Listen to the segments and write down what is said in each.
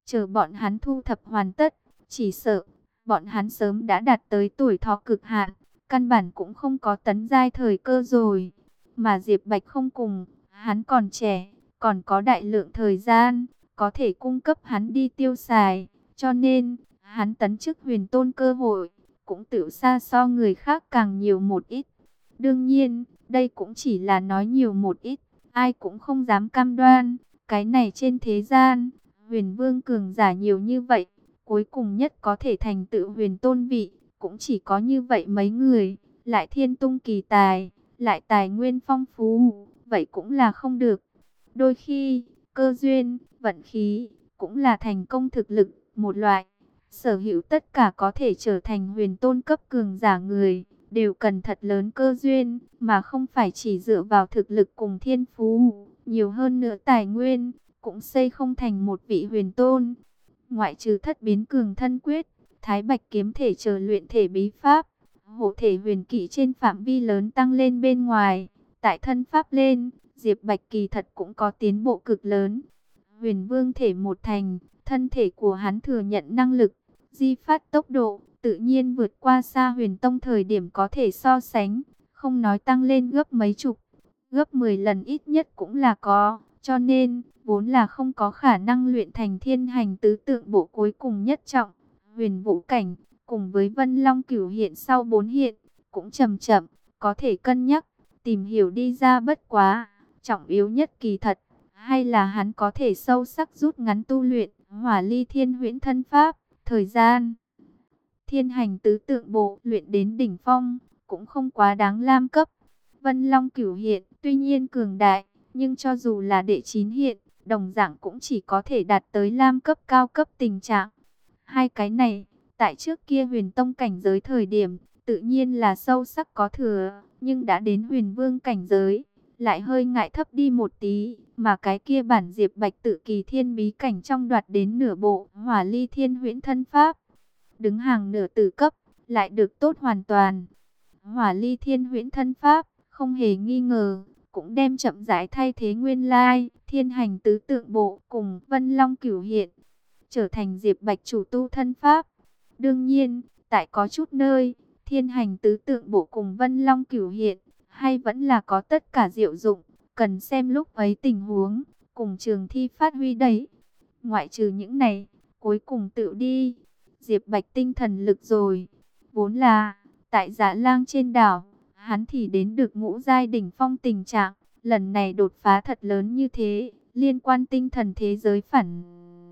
chờ bọn hắn thu thập hoàn tất, chỉ sợ bọn hắn sớm đã đạt tới tuổi thọ cực hạn, căn bản cũng không có tấn giai thời cơ rồi. Mà Diệp Bạch không cùng, hắn còn trẻ, còn có đại lượng thời gian, có thể cung cấp hắn đi tiêu xài, cho nên hắn tấn chức huyền tôn cơ hội cũng tự xa so người khác càng nhiều một ít. Đương nhiên, đây cũng chỉ là nói nhiều một ít, ai cũng không dám cam đoan. Cái này trên thế gian, huyền vương cường giả nhiều như vậy, cuối cùng nhất có thể thành tựu huyền tôn vị, cũng chỉ có như vậy mấy người, lại thiên tung kỳ tài, lại tài nguyên phong phú, vậy cũng là không được. Đôi khi, cơ duyên, vận khí, cũng là thành công thực lực, một loại. Sở hữu tất cả có thể trở thành huyền tôn cấp cường giả người, đều cần thật lớn cơ duyên, mà không phải chỉ dựa vào thực lực cùng thiên phú, nhiều hơn nữa tài nguyên, cũng xây không thành một vị huyền tôn. Ngoại trừ thất biến cường thân quyết, thái bạch kiếm thể chờ luyện thể bí pháp, hộ thể huyền kỹ trên phạm vi lớn tăng lên bên ngoài, tại thân pháp lên, Diệp Bạch kỳ thật cũng có tiến bộ cực lớn. Huyền vương thể một thành, thân thể của hắn thừa nhận năng lực, di phát tốc độ, tự nhiên vượt qua xa huyền tông thời điểm có thể so sánh, không nói tăng lên gấp mấy chục, gấp 10 lần ít nhất cũng là có, cho nên, vốn là không có khả năng luyện thành thiên hành tứ tượng bộ cuối cùng nhất trọng, huyền vũ cảnh, cùng với Vân Long Cửu hiện sau 4 hiện, cũng chậm chậm, có thể cân nhắc, tìm hiểu đi ra bất quá, trọng yếu nhất kỳ thật, hay là hắn có thể sâu sắc rút ngắn tu luyện, hỏa ly thiên huyễn thân pháp, thời gian. Thiên hành tứ tượng bộ luyện đến đỉnh phong, cũng không quá đáng lam cấp. Vân Long Cửu hiện, tuy nhiên cường đại, nhưng cho dù là đệ 9 hiện, đồng dạng cũng chỉ có thể đạt tới lam cấp cao cấp tình trạng. Hai cái này, tại trước kia huyền tông cảnh giới thời điểm, tự nhiên là sâu sắc có thừa, nhưng đã đến huyền vương cảnh giới, lại hơi ngại thấp đi một tí, mà cái kia bản Diệp Bạch tự kỳ thiên bí cảnh trong đoạt đến nửa bộ hỏa ly thiên huyễn thân pháp. Đứng hàng nửa tử cấp, lại được tốt hoàn toàn. Hỏa ly thiên huyễn thân pháp, không hề nghi ngờ, cũng đem chậm rãi thay thế nguyên lai, thiên hành tứ tượng bộ cùng Vân Long Cửu hiện, trở thành Diệp Bạch chủ tu thân pháp. Đương nhiên, tại có chút nơi, thiên hành tứ tượng bộ cùng Vân Long Cửu hiện, hay vẫn là có tất cả diệu dụng, cần xem lúc ấy tình huống, cùng trường thi phát huy đấy. Ngoại trừ những này, cuối cùng tự đi, Diệp Bạch tinh thần lực rồi, vốn là, tại Dạ Lang trên đảo, hắn thì đến được ngũ giai đỉnh phong tình trạng, lần này đột phá thật lớn như thế, liên quan tinh thần thế giới phản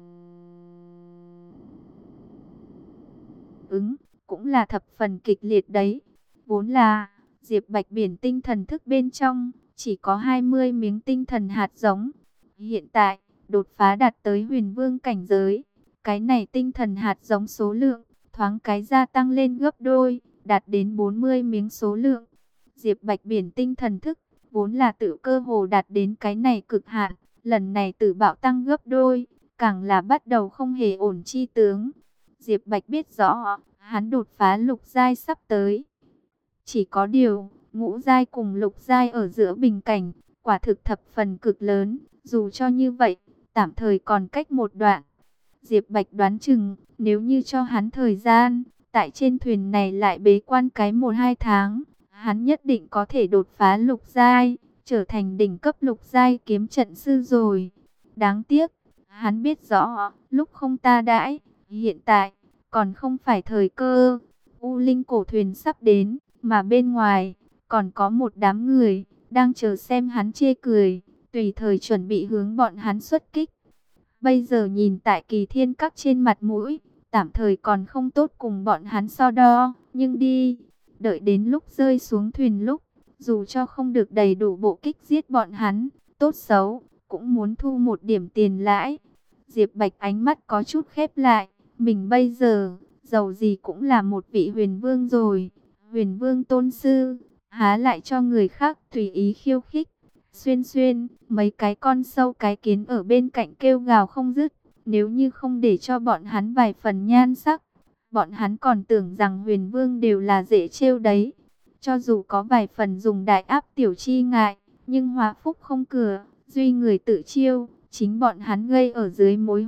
ứng, cũng là thập phần kịch liệt đấy. Vốn là, Diệp Bạch biển tinh thần thức bên trong, chỉ có 20 miếng tinh thần hạt giống. Hiện tại, đột phá đạt tới huyền vương cảnh giới. Cái này tinh thần hạt giống số lượng, thoáng cái gia tăng lên gấp đôi, đạt đến 40 miếng số lượng. Diệp Bạch biển tinh thần thức, vốn là tự cơ hồ đạt đến cái này cực hạn. Lần này tự bạo tăng gấp đôi, càng là bắt đầu không hề ổn chi tướng. Diệp Bạch biết rõ, hắn đột phá lục giai sắp tới. Chỉ có điều, ngũ giai cùng lục giai ở giữa bình cảnh, quả thực thập phần cực lớn, dù cho như vậy, tạm thời còn cách một đoạn. Diệp Bạch đoán chừng, nếu như cho hắn thời gian, tại trên thuyền này lại bế quan cái 1-2 tháng, hắn nhất định có thể đột phá lục giai, trở thành đỉnh cấp lục giai kiếm trận sư rồi. Đáng tiếc, hắn biết rõ, lúc không ta đãi, hiện tại, còn không phải thời cơ. U Linh cổ thuyền sắp đến, mà bên ngoài, còn có một đám người, đang chờ xem hắn chê cười, tùy thời chuẩn bị hướng bọn hắn xuất kích. Bây giờ nhìn tại Kỳ Thiên Các trên mặt mũi, tạm thời còn không tốt cùng bọn hắn so đo, nhưng đi, đợi đến lúc rơi xuống thuyền lúc, dù cho không được đầy đủ bộ kích giết bọn hắn, tốt xấu, cũng muốn thu một điểm tiền lãi. Diệp Bạch ánh mắt có chút khép lại, mình bây giờ, dầu gì cũng là một vị huyền vương rồi, huyền vương tôn sư, há lại cho người khác tùy ý khiêu khích. Xuyên xuyên, mấy cái con sâu cái kiến ở bên cạnh kêu gào không dứt, nếu như không để cho bọn hắn vài phần nhan sắc, bọn hắn còn tưởng rằng huyền vương đều là dễ trêu đấy. Cho dù có vài phần dùng đại áp tiểu chi ngại, nhưng hóa phúc không cửa, duy người tự chiêu, chính bọn hắn gây ở dưới mối họa,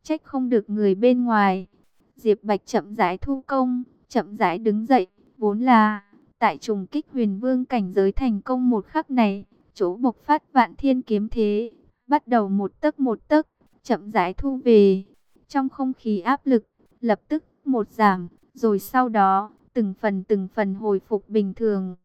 trách không được người bên ngoài. Diệp Bạch chậm rãi thu công, chậm rãi đứng dậy, vốn là tại trùng kích huyền vương cảnh giới thành công một khắc này, chỗ bộc phát vạn thiên kiếm thế, bắt đầu một tấc, chậm rãi thu về. Trong không khí áp lực, lập tức một giảm, rồi sau đó, từng phần hồi phục bình thường.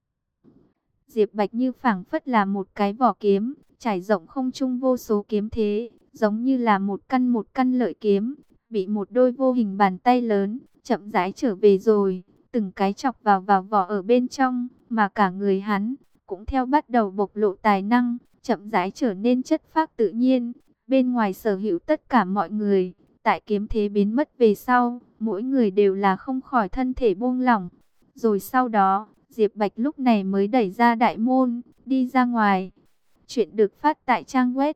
Diệp Bạch như phảng phất là một cái vỏ kiếm, trải rộng không trung vô số kiếm thế, giống như là một căn lợi kiếm, bị một đôi vô hình bàn tay lớn, chậm rãi trở về rồi, từng cái chọc vào vỏ ở bên trong, mà cả người hắn, cũng theo bắt đầu bộc lộ tài năng, chậm rãi trở nên chất phác tự nhiên, bên ngoài sở hữu tất cả mọi người, tại kiếm thế biến mất về sau, mỗi người đều là không khỏi thân thể buông lỏng, rồi sau đó, Diệp Bạch lúc này mới đẩy ra đại môn, đi ra ngoài. Chuyện được phát tại trang web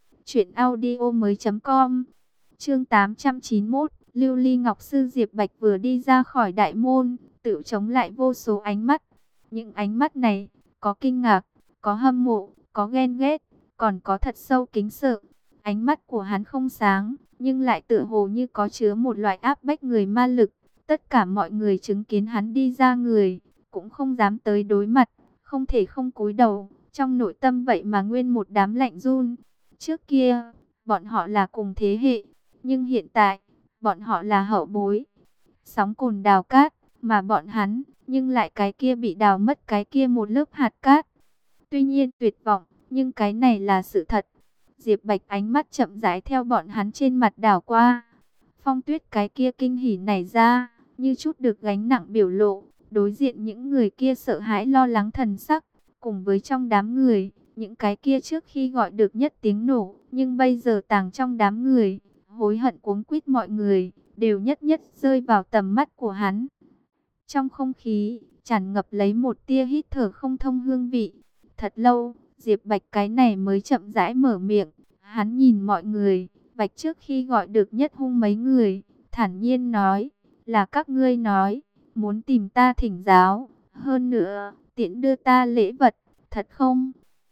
truyệnaudiomoi.com. Chương 891, Lưu Ly Ngọc Sư. Diệp Bạch vừa đi ra khỏi đại môn, tự chống lại vô số ánh mắt. Những ánh mắt này, có kinh ngạc, có hâm mộ, có ghen ghét, còn có thật sâu kính sợ. Ánh mắt của hắn không sáng, nhưng lại tựa hồ như có chứa một loại áp bách người ma lực. Tất cả mọi người chứng kiến hắn đi ra người, cũng không dám tới đối mặt, không thể không cúi đầu, trong nội tâm vậy mà nguyên một đám lạnh run. Trước kia, bọn họ là cùng thế hệ, nhưng hiện tại, bọn họ là hậu bối. Sóng cồn đào cát, mà bọn hắn, nhưng lại cái kia bị đào mất cái kia một lớp hạt cát. Tuy nhiên tuyệt vọng, nhưng cái này là sự thật. Diệp Bạch ánh mắt chậm rãi theo bọn hắn trên mặt đảo qua. Phong Tuyết cái kia kinh hỉ nảy ra, như chút được gánh nặng biểu lộ. Đối diện những người kia sợ hãi lo lắng thần sắc, cùng với trong đám người, những cái kia trước khi gọi được nhất tiếng nổ, nhưng bây giờ tàng trong đám người, hối hận cuống quýt mọi người, đều nhất nhất rơi vào tầm mắt của hắn. Trong không khí, tràn ngập lấy một tia hít thở không thông hương vị. Thật lâu, Diệp Bạch cái này mới chậm rãi mở miệng, hắn nhìn mọi người, Bạch trước khi gọi được nhất hung mấy người, thản nhiên nói, là các ngươi nói muốn tìm ta thỉnh giáo, hơn nữa, tiện đưa ta lễ vật, thật không?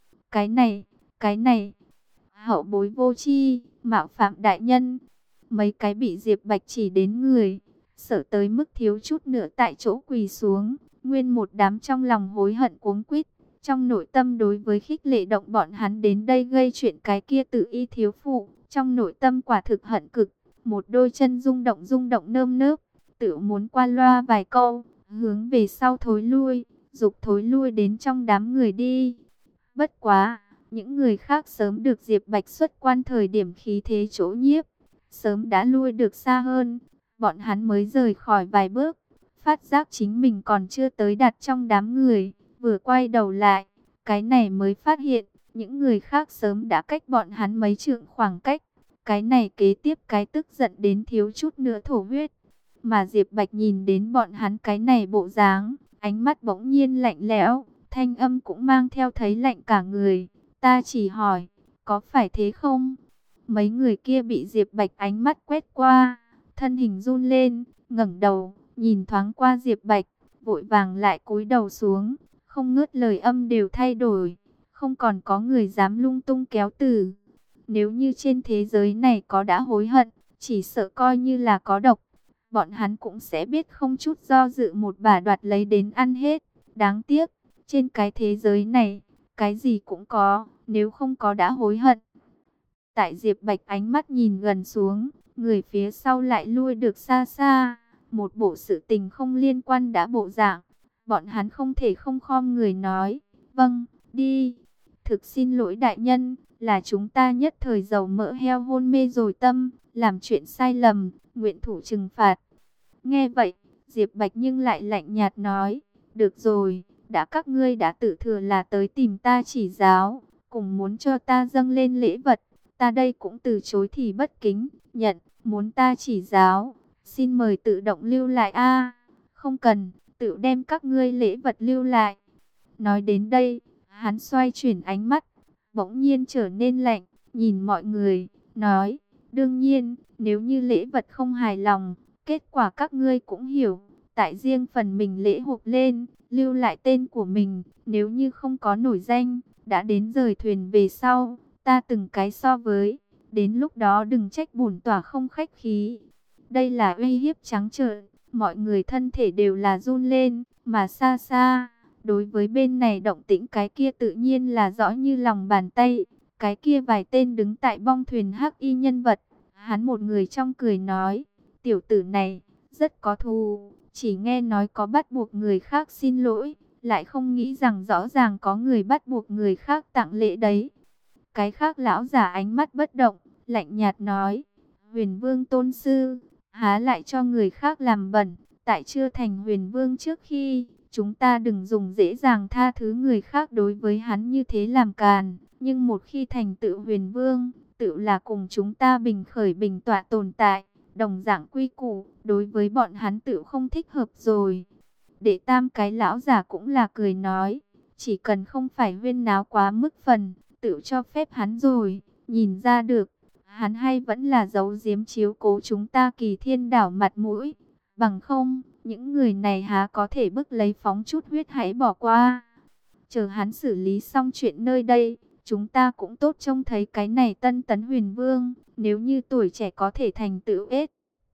Cái này, hậu bối vô tri, mạo phạm đại nhân. Mấy cái bị Diệp Bạch chỉ đến người, sợ tới mức thiếu chút nữa tại chỗ quỳ xuống, nguyên một đám trong lòng hối hận cuống quýt. Trong nội tâm đối với khích lệ động bọn hắn đến đây gây chuyện cái kia tự y thiếu phụ, trong nội tâm quả thực hận cực, một đôi chân rung động nơm nớp, tự muốn qua loa vài câu, hướng về sau thối lui, dục thối lui đến trong đám người đi. Bất quá, những người khác sớm được Diệp Bạch xuất quan thời điểm khí thế chỗ nhiếp, sớm đã lui được xa hơn, bọn hắn mới rời khỏi vài bước, phát giác chính mình còn chưa tới đặt trong đám người, vừa quay đầu lại, cái này mới phát hiện, những người khác sớm đã cách bọn hắn mấy trượng khoảng cách, cái này kế tiếp cái tức giận đến thiếu chút nữa thổ huyết. Mà Diệp Bạch nhìn đến bọn hắn cái này bộ dáng, ánh mắt bỗng nhiên lạnh lẽo, thanh âm cũng mang theo thấy lạnh cả người. Ta chỉ hỏi, có phải thế không? Mấy người kia bị Diệp Bạch ánh mắt quét qua, thân hình run lên, ngẩng đầu, nhìn thoáng qua Diệp Bạch, vội vàng lại cúi đầu xuống, không ngớt lời âm đều thay đổi, không còn có người dám lung tung kéo từ. Nếu như trên thế giới này có đã hối hận, chỉ sợ coi như là có độc, bọn hắn cũng sẽ biết không chút do dự một bả đoạt lấy đến ăn hết. Đáng tiếc, trên cái thế giới này, cái gì cũng có, nếu không có đã hối hận. Tại Diệp Bạch ánh mắt nhìn gần xuống, người phía sau lại lui được xa xa, một bộ sự tình không liên quan đã bộ dạng. Bọn hắn không thể không khom người nói, vâng, đi. Thực xin lỗi đại nhân, là chúng ta nhất thời dầu mỡ heo hôn mê rồi tâm, làm chuyện sai lầm, nguyện thủ trừng phạt. Nghe vậy, Diệp Bạch nhưng lại lạnh nhạt nói, được rồi, đã các ngươi đã tự thừa là tới tìm ta chỉ giáo, cùng muốn cho ta dâng lên lễ vật, ta đây cũng từ chối thì bất kính, nhận, muốn ta chỉ giáo, xin mời tự động lưu lại a. Không cần, tự đem các ngươi lễ vật lưu lại. Nói đến đây, hắn xoay chuyển ánh mắt, bỗng nhiên trở nên lạnh, nhìn mọi người, nói, đương nhiên, nếu như lễ vật không hài lòng, kết quả các ngươi cũng hiểu, tại riêng phần mình lễ hộp lên, lưu lại tên của mình, nếu như không có nổi danh, đã đến rời thuyền về sau, ta từng cái so với, Đến lúc đó đừng trách bổn tỏa không khách khí. Đây là uy hiếp trắng trợn, mọi người thân thể đều là run lên, mà xa xa, đối với bên này động tĩnh cái kia tự nhiên là rõ như lòng bàn tay. Cái kia vài tên đứng tại bong thuyền hắc y nhân vật, hắn một người trong cười nói, tiểu tử này rất có thù, chỉ nghe nói có bắt buộc người khác xin lỗi, lại không nghĩ rằng rõ ràng có người bắt buộc người khác tặng lễ đấy. Cái khác lão giả ánh mắt bất động, lạnh nhạt nói, Huyền Vương tôn sư, há lại cho người khác làm bẩn, tại chưa thành Huyền Vương trước khi, chúng ta đừng dùng dễ dàng tha thứ người khác đối với hắn như thế làm càn, nhưng một khi thành tựu Huyền Vương, tự là cùng chúng ta bình khởi bình tọa tồn tại, đồng dạng quy củ, đối với bọn hắn tự không thích hợp rồi. Đệ tam cái lão giả cũng là cười nói, chỉ cần không phải huyên náo quá mức phần, tự cho phép hắn rồi, nhìn ra được, hắn hay vẫn là giấu giếm chiếu cố chúng ta Kỳ Thiên đảo mặt mũi, bằng không, những người này há có thể bức lấy phóng chút huyết hãy bỏ qua. Chờ hắn xử lý xong chuyện nơi đây, chúng ta cũng tốt trông thấy cái này tân tấn Huyền Vương, nếu như tuổi trẻ có thể thành tựu ết.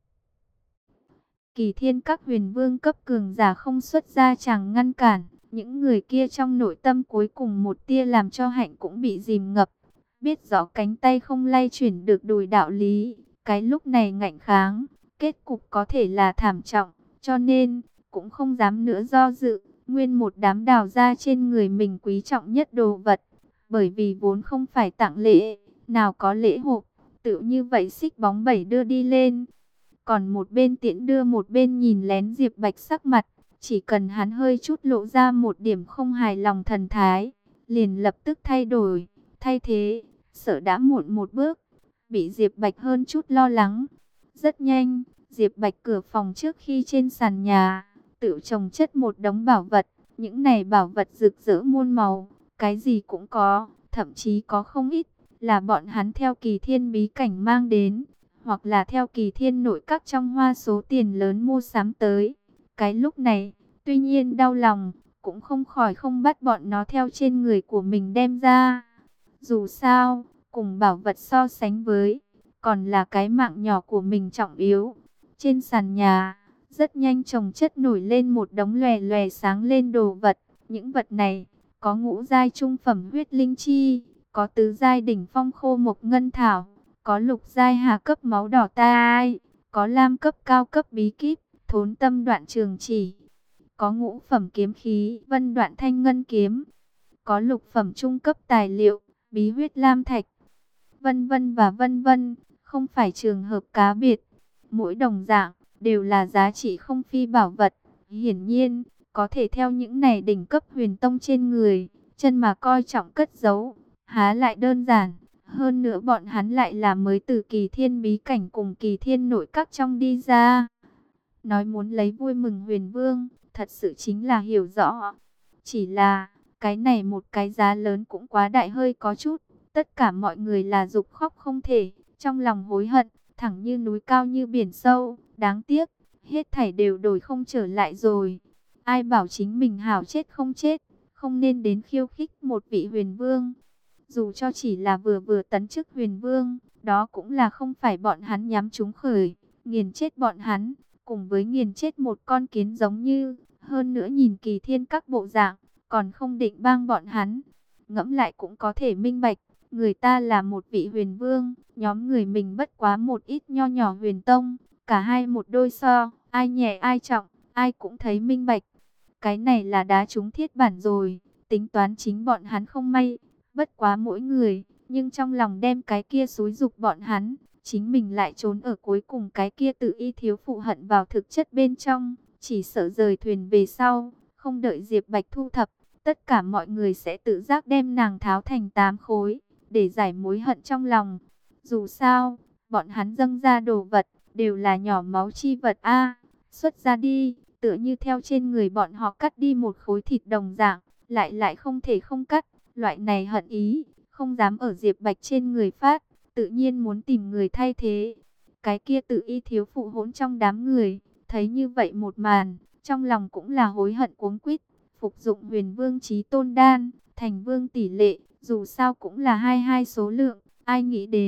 Kỳ Thiên các Huyền Vương cấp cường giả không xuất ra chẳng ngăn cản, những người kia trong nội tâm cuối cùng một tia làm cho hạnh cũng bị dìm ngập. Biết rõ cánh tay không lay chuyển được đùi đạo lý, cái lúc này ngạnh kháng, kết cục có thể là thảm trọng, cho nên cũng không dám nữa do dự, nguyên một đám đào ra trên người mình quý trọng nhất đồ vật, bởi vì vốn không phải tặng lễ, nào có lễ hộp, tự như vậy xích bóng bẩy đưa đi lên. Còn một bên tiễn đưa một bên nhìn lén Diệp Bạch sắc mặt, chỉ cần hắn hơi chút lộ ra một điểm không hài lòng thần thái, liền lập tức thay đổi, thay thế, sợ đã muộn một bước, bị Diệp Bạch hơn chút lo lắng. Rất nhanh, Diệp Bạch cửa phòng trước khi trên sàn nhà, tự chồng chất một đống bảo vật, những này bảo vật rực rỡ muôn màu, cái gì cũng có, thậm chí có không ít, là bọn hắn theo Kỳ Thiên bí cảnh mang đến, hoặc là theo Kỳ Thiên nội các trong hoa số tiền lớn mua sắm tới. Cái lúc này, tuy nhiên đau lòng, cũng không khỏi không bắt bọn nó theo trên người của mình đem ra. Dù sao, cùng bảo vật so sánh với, còn là cái mạng nhỏ của mình trọng yếu. Trên sàn nhà, rất nhanh chồng chất nổi lên một đống lòe lòe sáng lên đồ vật. Những vật này, có ngũ giai trung phẩm huyết linh chi, có tứ giai đỉnh phong khô mộc ngân thảo, có lục giai hà cấp máu đỏ tai, có lam cấp cao cấp bí kíp, thốn tâm đoạn trường chỉ, có ngũ phẩm kiếm khí, vân đoạn thanh ngân kiếm, có lục phẩm trung cấp tài liệu, bí huyết lam thạch, vân vân và vân vân, không phải trường hợp cá biệt, mỗi đồng dạng đều là giá trị không phi bảo vật. Hiển nhiên, có thể theo những này đỉnh cấp huyền tông trên người, chân mà coi trọng cất giấu, há lại đơn giản. Hơn nữa bọn hắn lại là mới từ Kỳ Thiên bí cảnh cùng Kỳ Thiên nội các trong đi ra. Nói muốn lấy vui mừng Huyền Vương, thật sự chính là hiểu rõ. Chỉ là, cái này một cái giá lớn cũng quá đại hơi có chút. Tất cả mọi người là dục khóc không thể, trong lòng hối hận, thẳng như núi cao như biển sâu. Đáng tiếc, hết thảy đều đổi không trở lại rồi. Ai bảo chính mình hảo chết không chết, không nên đến khiêu khích một vị Huyền Vương. Dù cho chỉ là vừa vừa tấn chức Huyền Vương, đó cũng là không phải bọn hắn nhắm trúng khởi, nghiền chết bọn hắn, cùng với nghiền chết một con kiến giống như, hơn nữa nhìn Kỳ Thiên các bộ dạng, còn không định bang bọn hắn. Ngẫm lại cũng có thể minh bạch, người ta là một vị Huyền Vương, nhóm người mình bất quá một ít nho nhỏ Huyền Tông, cả hai một đôi so, ai nhẹ ai trọng, ai cũng thấy minh bạch. Cái này là đá trúng thiết bản rồi, tính toán chính bọn hắn không may. Bất quá mỗi người, nhưng trong lòng đem cái kia xúi dục bọn hắn, chính mình lại trốn ở cuối cùng cái kia tự y thiếu phụ hận vào thực chất bên trong, chỉ sợ rời thuyền về sau, không đợi Diệp Bạch thu thập, tất cả mọi người sẽ tự giác đem nàng tháo thành 8 khối, để giải mối hận trong lòng. Dù sao, bọn hắn dâng ra đồ vật, đều là nhỏ máu chi vật a, xuất ra đi, tựa như theo trên người bọn họ cắt đi một khối thịt đồng dạng, lại không thể không cắt. Loại này hận ý, không dám ở Diệp Bạch trên người phát, tự nhiên muốn tìm người thay thế. Cái kia tự y thiếu phụ hỗn trong đám người, thấy như vậy một màn, trong lòng cũng là hối hận cuống quýt. Phục dụng Huyền Vương chí tôn đan, thành vương tỷ lệ, dù sao cũng là 22 số lượng, ai nghĩ đến,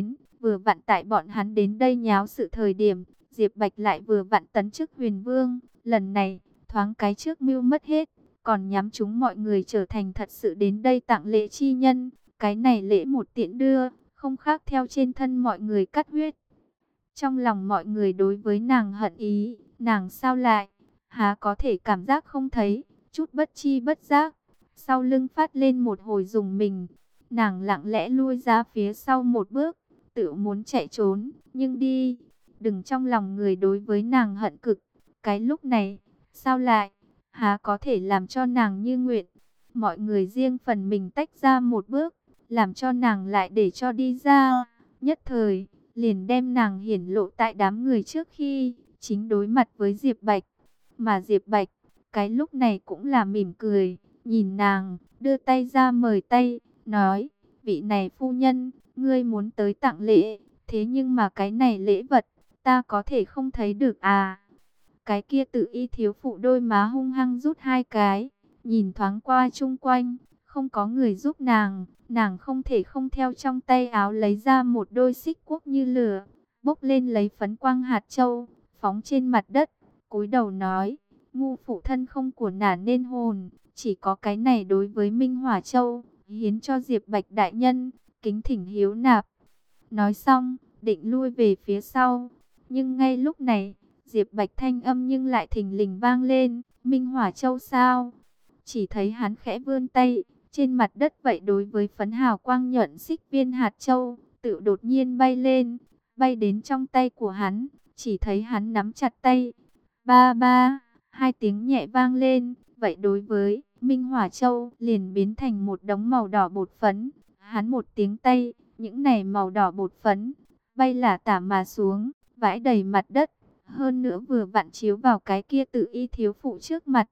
Vừa vặn tại bọn hắn đến đây nháo sự thời điểm, Diệp Bạch lại vừa vặn tấn chức huyền vương. Lần này, thoáng cái trước mưu mất hết, còn nhắm chúng mọi người trở thành thật sự đến đây tặng lễ chi nhân. Cái này lễ một tiễn đưa, không khác theo trên thân mọi người cắt huyết. Trong lòng mọi người đối với nàng hận ý, nàng sao lại, há có thể cảm giác không thấy, chút bất chi bất giác. Sau lưng phát lên một hồi rùng mình, nàng lặng lẽ lui ra phía sau một bước, tự muốn chạy trốn, nhưng đi, đừng trong lòng người đối với nàng hận cực. Cái lúc này, sao lại, há có thể làm cho nàng như nguyện. Mọi người riêng phần mình tách ra một bước, làm cho nàng lại để cho đi ra. Nhất thời, liền đem nàng hiển lộ tại đám người trước khi chính đối mặt với Diệp Bạch. Mà Diệp Bạch, cái lúc này cũng là mỉm cười, nhìn nàng, đưa tay ra mời tay, nói, vị này phu nhân, ngươi muốn tới tặng lễ, thế nhưng mà cái này lễ vật, ta có thể không thấy được à. Cái kia tự y thiếu phụ đôi má hung hăng rút hai cái, nhìn thoáng qua chung quanh, không có người giúp nàng, nàng không thể không theo trong tay áo lấy ra một đôi xích quốc như lửa, bốc lên lấy phấn quang hạt châu, phóng trên mặt đất, cúi đầu nói, ngu phụ thân không của nả nên hồn, chỉ có cái này đối với Minh Hỏa Châu, hiến cho Diệp Bạch đại nhân, kính thỉnh hiếu nạp. Nói xong, định lui về phía sau, nhưng ngay lúc này, Diệp Bạch thanh âm nhưng lại thình lình vang lên, Minh Hỏa Châu sao? Chỉ thấy hắn khẽ vươn tay, trên mặt đất vậy đối với phấn hào quang nhuận xích viên hạt châu, tự đột nhiên bay lên, bay đến trong tay của hắn, chỉ thấy hắn nắm chặt tay. Ba ba, hai tiếng nhẹ vang lên, vậy đối với Minh Hỏa Châu liền biến thành một đống màu đỏ bột phấn. Hắn một tiếng tay, những này màu đỏ bột phấn bay lả tả mà xuống, vãi đầy mặt đất. Hơn nữa vừa vặn chiếu vào cái kia tự y thiếu phụ trước mặt.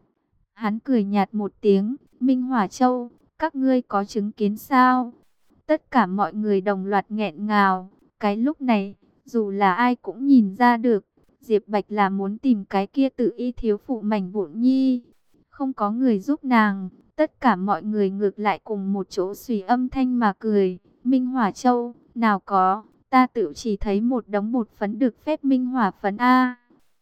Hắn cười nhạt một tiếng, Minh Hỏa Châu, các ngươi có chứng kiến sao? Tất cả mọi người đồng loạt nghẹn ngào. Cái lúc này, dù là ai cũng nhìn ra được, Diệp Bạch là muốn tìm cái kia tự y thiếu phụ mảnh vụn nhi. Không có người giúp nàng, tất cả mọi người ngược lại cùng một chỗ xùy âm thanh mà cười. Minh Hỏa Châu, nào có, ta tự chỉ thấy một đống bột phấn được phép minh hỏa phấn a.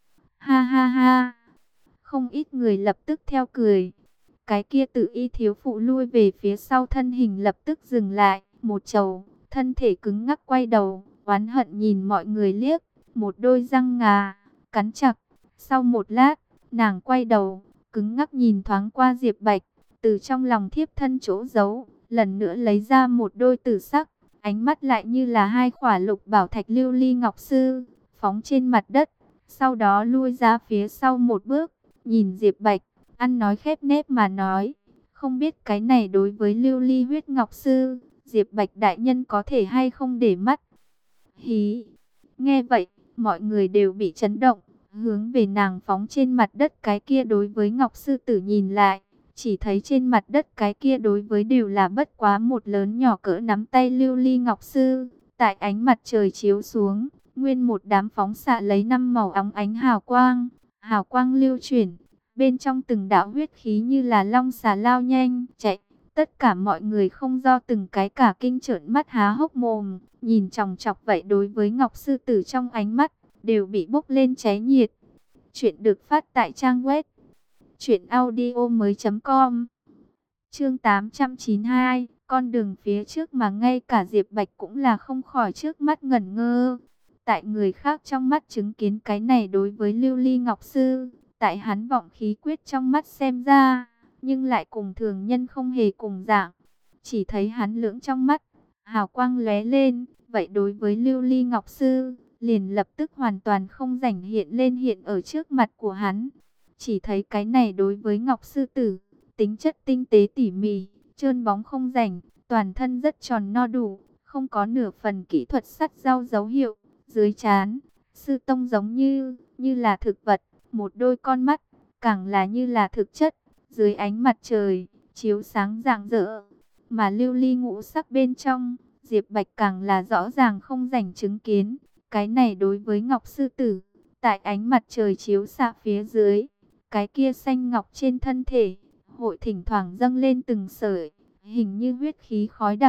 Ha ha ha. Không ít người lập tức theo cười. Cái kia tự y thiếu phụ lui về phía sau, thân hình lập tức dừng lại, một trầu, thân thể cứng ngắc quay đầu, oán hận nhìn mọi người liếc, một đôi răng ngà cắn chặt. Sau một lát, nàng quay đầu, cứng ngắc nhìn thoáng qua Diệp Bạch, từ trong lòng thiếp thân chỗ giấu, lần nữa lấy ra một đôi tử sắc, ánh mắt lại như là hai khỏa lục bảo thạch lưu ly ngọc sư, phóng trên mặt đất, sau đó lui ra phía sau một bước, nhìn Diệp Bạch, ăn nói khép nép mà nói, không biết cái này đối với lưu ly huyết ngọc sư, Diệp Bạch đại nhân có thể hay không để mắt. Hí, nghe vậy, mọi người đều bị chấn động, hướng về nàng phóng trên mặt đất cái kia đối với ngọc sư tử nhìn lại. Chỉ thấy trên mặt đất cái kia đối với đều là bất quá một lớn nhỏ cỡ nắm tay lưu ly ngọc sư. Tại ánh mặt trời chiếu xuống, nguyên một đám phóng xạ lấy 5 màu óng ánh hào quang lưu chuyển. Bên trong từng đạo huyết khí như là long xà lao nhanh, chạy. Tất cả mọi người không do từng cái cả kinh trợn mắt há hốc mồm, nhìn chòng chọc vậy đối với ngọc sư tử trong ánh mắt, đều bị bốc lên cháy nhiệt. Chuyện được phát tại trang web truyệnaudiomoi.com. Chương 892, con đường phía trước mà ngay cả Diệp Bạch cũng là không khỏi trước mắt ngẩn ngơ. Tại người khác trong mắt chứng kiến cái này đối với lưu ly ngọc sư, tại hắn vọng khí quyết trong mắt xem ra, nhưng lại cùng thường nhân không hề cùng dạng. Chỉ thấy hắn lưỡng trong mắt, hào quang lóe lên, vậy đối với lưu ly ngọc sư, liền lập tức hoàn toàn không rảnh hiện ở trước mặt của hắn. Chỉ thấy cái này đối với ngọc sư tử, tính chất tinh tế tỉ mỉ, trơn bóng không rảnh, toàn thân rất tròn no đủ, không có nửa phần kỹ thuật sắt rau dấu hiệu. Dưới trán, sư tông giống như là thực vật, một đôi con mắt, càng là như là thực chất, dưới ánh mặt trời, chiếu sáng rạng rỡ. Mà lưu ly ngũ sắc bên trong, Diệp Bạch càng là rõ ràng không rảnh chứng kiến. Cái này đối với ngọc sư tử, tại ánh mặt trời chiếu xạ phía dưới, cái kia xanh ngọc trên thân thể, hội thỉnh thoảng dâng lên từng sợi, hình như huyết khí khói đặc,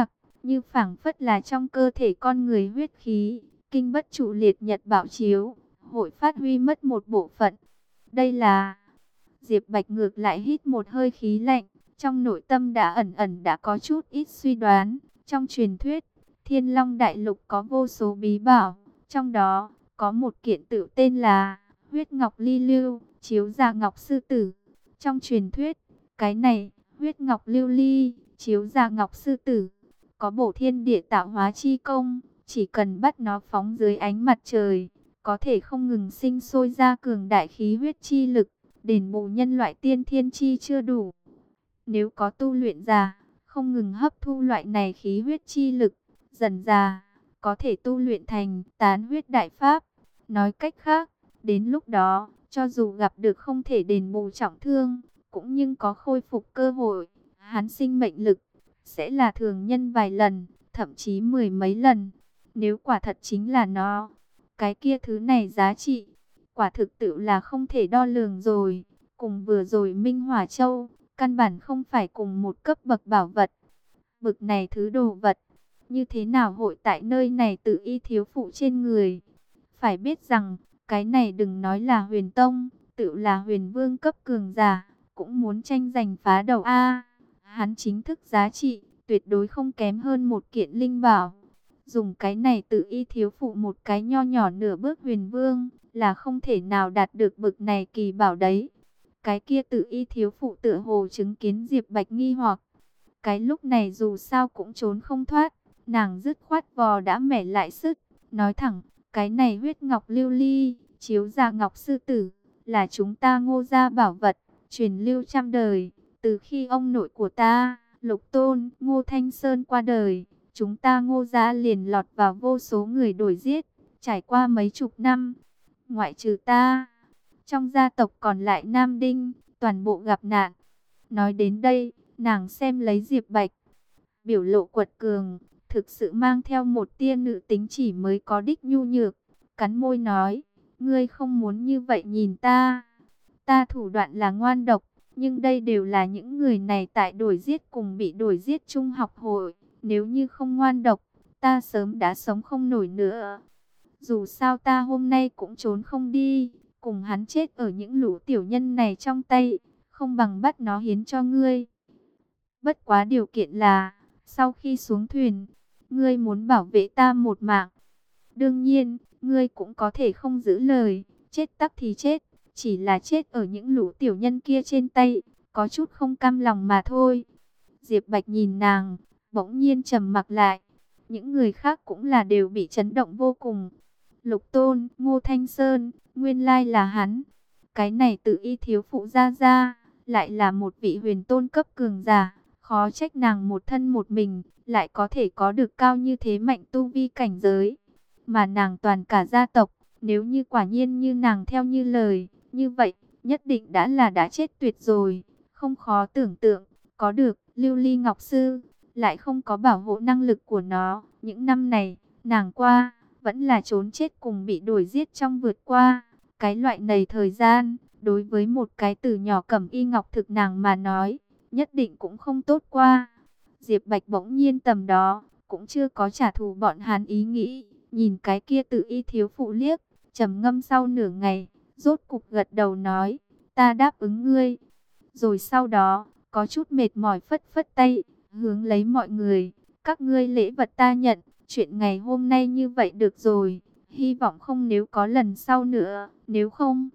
như phảng phất là trong cơ thể con người huyết khí, kinh bất trụ liệt nhật bảo chiếu, hội phát huy mất một bộ phận. Đây là... Diệp Bạch ngược lại hít một hơi khí lạnh, trong nội tâm đã ẩn ẩn đã có chút ít suy đoán. Trong truyền thuyết, Thiên Long Đại Lục có vô số bí bảo, trong đó có một kiện tự tên là huyết ngọc ly lưu, chiếu già ngọc sư tử. Trong truyền thuyết, cái này, huyết ngọc lưu ly, chiếu già ngọc sư tử, có bổ thiên địa tạo hóa chi công, chỉ cần bắt nó phóng dưới ánh mặt trời, có thể không ngừng sinh sôi ra cường đại khí huyết chi lực, đền bù nhân loại tiên thiên chi chưa đủ. Nếu có tu luyện giả, không ngừng hấp thu loại này khí huyết chi lực, dần dà, có thể tu luyện thành tán huyết đại pháp. Nói cách khác, đến lúc đó, cho dù gặp được không thể đền bù trọng thương, cũng nhưng có khôi phục cơ hội. Hắn sinh mệnh lực sẽ là thường nhân vài lần, thậm chí mười mấy lần. Nếu quả thật chính là nó, cái kia thứ này giá trị, quả thực tự là không thể đo lường rồi. Cùng vừa rồi Minh Hỏa Châu, căn bản không phải cùng một cấp bậc bảo vật. Bực này thứ đồ vật, như thế nào hội tại nơi này tự y thiếu phụ trên người. Phải biết rằng, cái này đừng nói là huyền tông, tự là huyền vương cấp cường giả, cũng muốn tranh giành phá đầu A. Hắn chính thức giá trị, tuyệt đối không kém hơn một kiện linh bảo. Dùng cái này tự y thiếu phụ một cái nho nhỏ nửa bước huyền vương, là không thể nào đạt được bực này kỳ bảo đấy. Cái kia tự y thiếu phụ tựa hồ chứng kiến Diệp Bạch nghi hoặc. Cái lúc này dù sao cũng trốn không thoát, nàng dứt khoát vò đã mẻ lại sức, nói thẳng, cái này huyết ngọc lưu ly, chiếu già ngọc sư tử, là chúng ta Ngô gia bảo vật, truyền lưu trăm đời. Từ khi ông nội của ta, Lục Tôn, Ngô Thanh Sơn qua đời, chúng ta Ngô gia liền lọt vào vô số người đuổi giết, trải qua mấy chục năm, ngoại trừ ta, trong gia tộc còn lại Nam Đinh, toàn bộ gặp nạn. Nói đến đây, nàng xem lấy Diệp Bạch, biểu lộ quật cường, thực sự mang theo một tia nữ tính chỉ mới có đích nhu nhược, cắn môi nói, ngươi không muốn như vậy nhìn ta. Ta thủ đoạn là ngoan độc, nhưng đây đều là những người này tại đuổi giết cùng bị đuổi giết chung học hội. Nếu như không ngoan độc, ta sớm đã sống không nổi nữa. Dù sao ta hôm nay cũng trốn không đi, cùng hắn chết ở những lũ tiểu nhân này trong tay, không bằng bắt nó hiến cho ngươi. Bất quá điều kiện là, sau khi xuống thuyền, ngươi muốn bảo vệ ta một mạng. Đương nhiên, ngươi cũng có thể không giữ lời, chết tắc thì chết, chỉ là chết ở những lũ tiểu nhân kia trên tay, có chút không cam lòng mà thôi. Diệp Bạch nhìn nàng, bỗng nhiên trầm mặc lại. Những người khác cũng là đều bị chấn động vô cùng. Lục Tôn, Ngô Thanh Sơn, nguyên lai là hắn. Cái này tự y thiếu phụ ra, lại là một vị huyền tôn cấp cường giả. Khó trách nàng một thân một mình, lại có thể có được cao như thế mạnh tu vi cảnh giới. Mà nàng toàn cả gia tộc, nếu như quả nhiên như nàng theo như lời, như vậy, nhất định đã chết tuyệt rồi. Không khó tưởng tượng, có được Lưu Ly Ngọc Sư, lại không có bảo hộ năng lực của nó. Những năm này, nàng qua, vẫn là trốn chết cùng bị đuổi giết trong vượt qua. Cái loại này thời gian, đối với một cái từ nhỏ Cẩm Y Ngọc Thực nàng mà nói, nhất định cũng không tốt qua. Diệp Bạch bỗng nhiên tầm đó, cũng chưa có trả thù bọn hắn ý nghĩ, nhìn cái kia tự y thiếu phụ liếc, trầm ngâm sau nửa ngày, rốt cục gật đầu nói, ta đáp ứng ngươi. Rồi sau đó, có chút mệt mỏi phất phất tay, hướng lấy mọi người, các ngươi lễ vật ta nhận, chuyện ngày hôm nay như vậy được rồi, hy vọng không nếu có lần sau nữa, nếu không,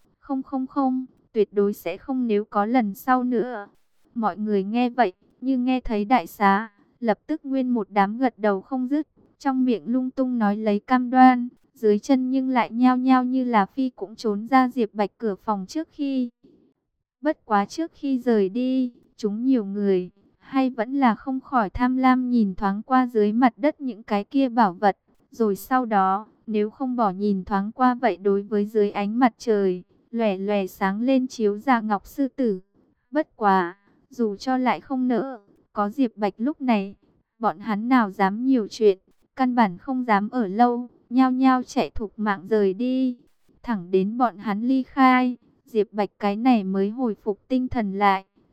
không, tuyệt đối sẽ không nếu có lần sau nữa. Mọi người nghe vậy, như nghe thấy đại xá, lập tức nguyên một đám gật đầu không dứt, trong miệng lung tung nói lấy cam đoan, dưới chân nhưng lại nhao nhao như là phi cũng trốn ra Diệp Bạch cửa phòng trước khi. Bất quá trước khi rời đi, chúng nhiều người, hay vẫn là không khỏi tham lam nhìn thoáng qua dưới mặt đất những cái kia bảo vật, rồi sau đó, nếu không bỏ nhìn thoáng qua vậy đối với dưới ánh mặt trời, lòe lòe sáng lên chiếu ra ngọc sư tử. Bất quá, dù cho lại không nỡ, có Diệp Bạch lúc này, bọn hắn nào dám nhiều chuyện, căn bản không dám ở lâu, nhao nhao chạy thục mạng rời đi. Thẳng đến bọn hắn ly khai, Diệp Bạch cái này mới hồi phục tinh thần lại,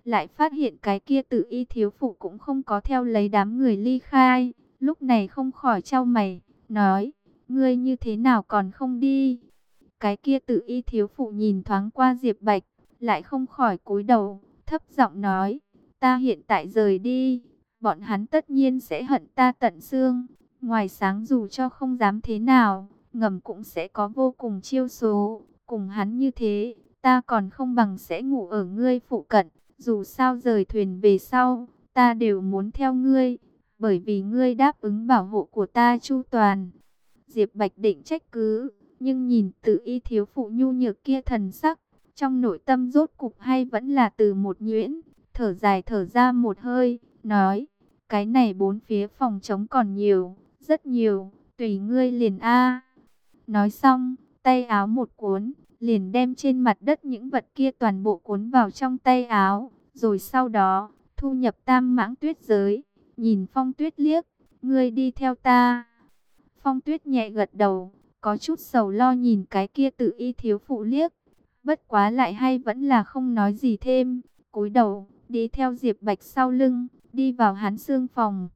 lại phát hiện cái kia Tự Y thiếu phụ cũng không có theo lấy đám người ly khai, lúc này không khỏi chau mày, nói: "Ngươi như thế nào còn không đi?" Cái kia Tự Y thiếu phụ nhìn thoáng qua Diệp Bạch, lại không khỏi cúi đầu, thấp giọng nói: "Ta hiện tại rời đi, bọn hắn tất nhiên sẽ hận ta tận xương. Ngoài sáng dù cho không dám thế nào, ngầm cũng sẽ có vô cùng chiêu số. Cùng hắn như thế, ta còn không bằng sẽ ngủ ở ngươi phụ cận. Dù sao rời thuyền về sau, ta đều muốn theo ngươi, bởi vì ngươi đáp ứng bảo hộ của ta chu toàn." Diệp Bạch định trách cứ, nhưng nhìn Tự Y thiếu phụ nhu nhược kia thần sắc, trong nội tâm rốt cục hay vẫn là từ một nhuyễn, thở dài thở ra một hơi, nói: "Cái này bốn phía phòng trống còn nhiều, rất nhiều, tùy ngươi liền a." Nói xong, tay áo một cuốn, liền đem trên mặt đất những vật kia toàn bộ cuốn vào trong tay áo, rồi sau đó thu nhập Tam Mãng Tuyết giới, nhìn Phong Tuyết liếc: "Ngươi đi theo ta." Phong Tuyết nhẹ gật đầu, có chút sầu lo nhìn cái kia Tự Y thiếu phụ liếc, bất quá lại hay vẫn là không nói gì thêm, cúi đầu đi theo Diệp Bạch sau lưng, đi vào hắn xương phòng.